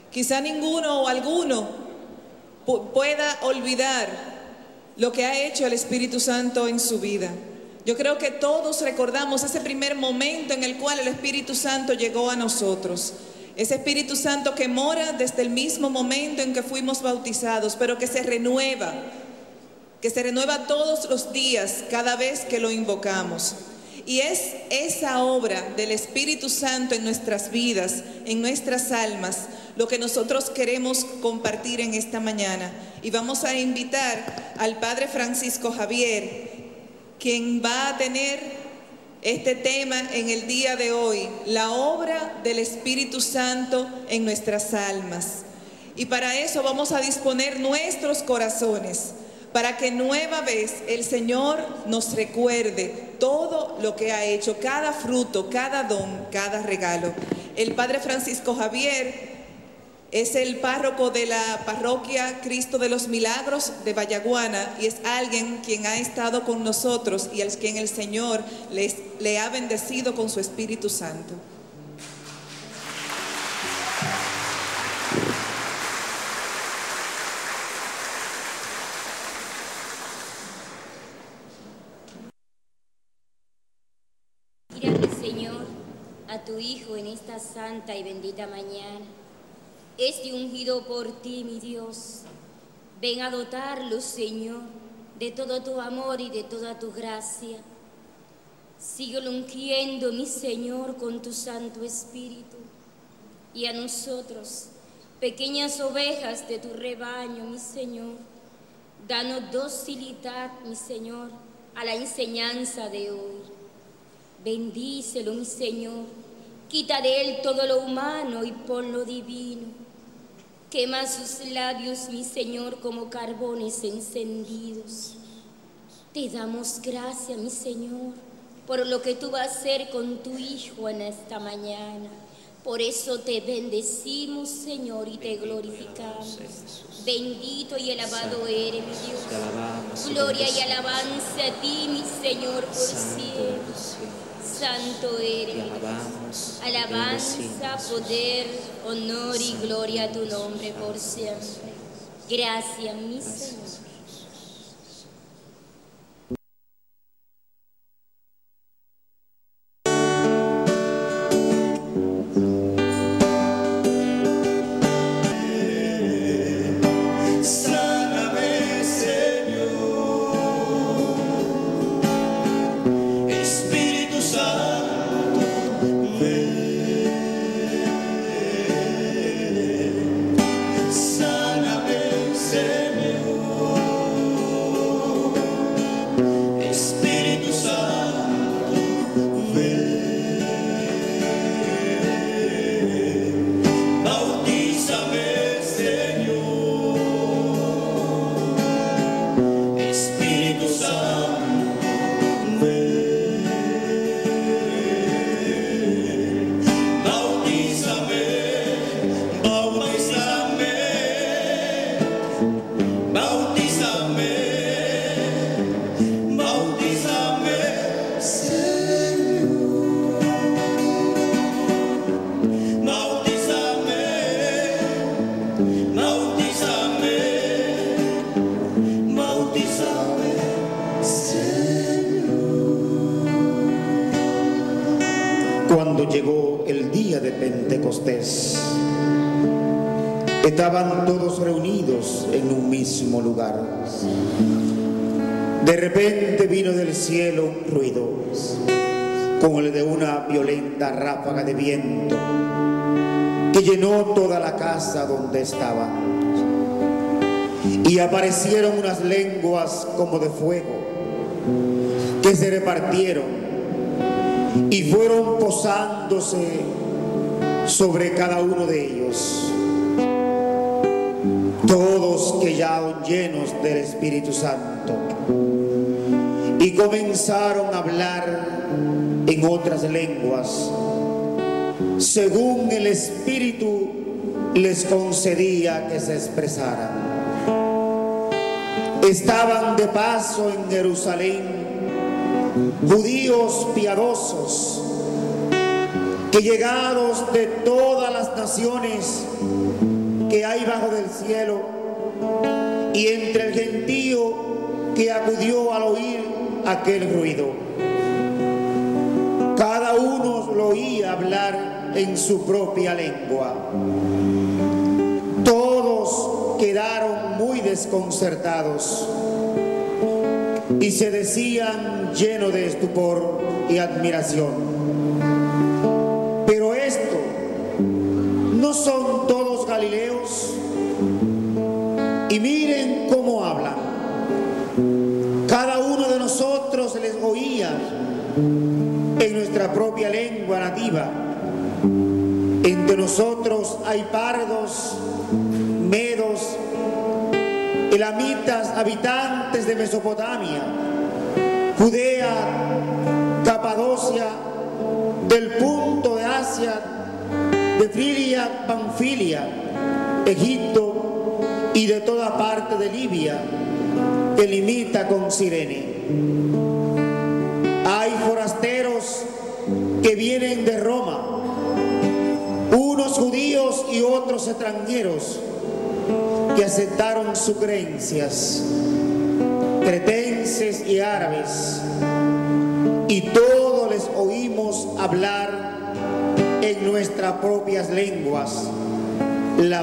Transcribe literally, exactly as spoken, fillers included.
Quizá ninguno o alguno pu- pueda olvidar lo que ha hecho el Espíritu Santo en su vida. Yo creo que todos recordamos ese primer momento en el cual el Espíritu Santo llegó a nosotros. Ese Espíritu Santo que mora desde el mismo momento en que fuimos bautizados, pero que se renueva, que se renueva todos los días, cada vez que lo invocamos. Y es esa obra del Espíritu Santo en nuestras vidas, en nuestras almas, lo que nosotros queremos compartir en esta mañana. Y vamos a invitar al Padre Francisco Javier, quien va a tener este tema en el día de hoy, la obra del Espíritu Santo en nuestras almas. Y para eso vamos a disponer nuestros corazones, para que nueva vez el Señor nos recuerde todo lo que ha hecho, cada fruto, cada don, cada regalo. El Padre Francisco Javier es el párroco de la parroquia Cristo de los Milagros de Vallaguana y es alguien quien ha estado con nosotros y a quien el Señor les, le ha bendecido con su Espíritu Santo. Mírale, Señor, a tu Hijo en esta santa y bendita mañana. Este ungido por ti, mi Dios. Ven a dotarlo, Señor, de todo tu amor y de toda tu gracia. Síguelo ungiendo, mi Señor, con tu Santo Espíritu. Y a nosotros, pequeñas ovejas de tu rebaño, mi Señor, danos docilidad, mi Señor, a la enseñanza de hoy. Bendícelo, mi Señor, quita de él todo lo humano y pon lo divino. Quema sus labios, mi Señor, como carbones encendidos. Te damos gracias, mi Señor, por lo que tú vas a hacer con tu Hijo en esta mañana. Por eso te bendecimos, Señor, y te glorificamos. Bendito y alabado eres, mi Dios. Gloria y alabanza a ti, mi Señor, por siempre. Santo eres. Alabanza, poder, honor y gloria a tu nombre por siempre. Gracias, mi Señor. Cuando llegó el día de Pentecostés, estaban todos reunidos en un mismo lugar. De repente vino del cielo un ruido, como el de una violenta ráfaga de viento, que llenó toda la casa donde estaban. Y aparecieron unas lenguas como de fuego, que se repartieron y fueron posándose sobre cada uno de ellos. Todos quedaron llenos del Espíritu Santo y comenzaron a hablar en otras lenguas, según el Espíritu les concedía que se expresaran. Estaban de paso en Jerusalén judíos piadosos que, llegados de todas las naciones, que hay bajo del cielo, y entre el gentío que acudió al oír aquel ruido. Cada uno lo oía hablar en su propia lengua. Todos quedaron muy desconcertados y se decían llenos de estupor y admiración: ¿pero esto no son todos galileos? Y miren cómo hablan. Cada uno de nosotros les oía en nuestra propia lengua nativa. Entre nosotros hay pardos, medos, elamitas, habitantes de Mesopotamia, Judea, Capadocia, del punto de Asia, de Frigia, Panfilia, Egipto y de toda parte de Libia, que limita con Cirene. Hay forasteros que vienen de Roma, unos judíos y otros extranjeros que aceptaron sus creencias, cretenses y árabes, y todos les oímos hablar en nuestras propias lenguas la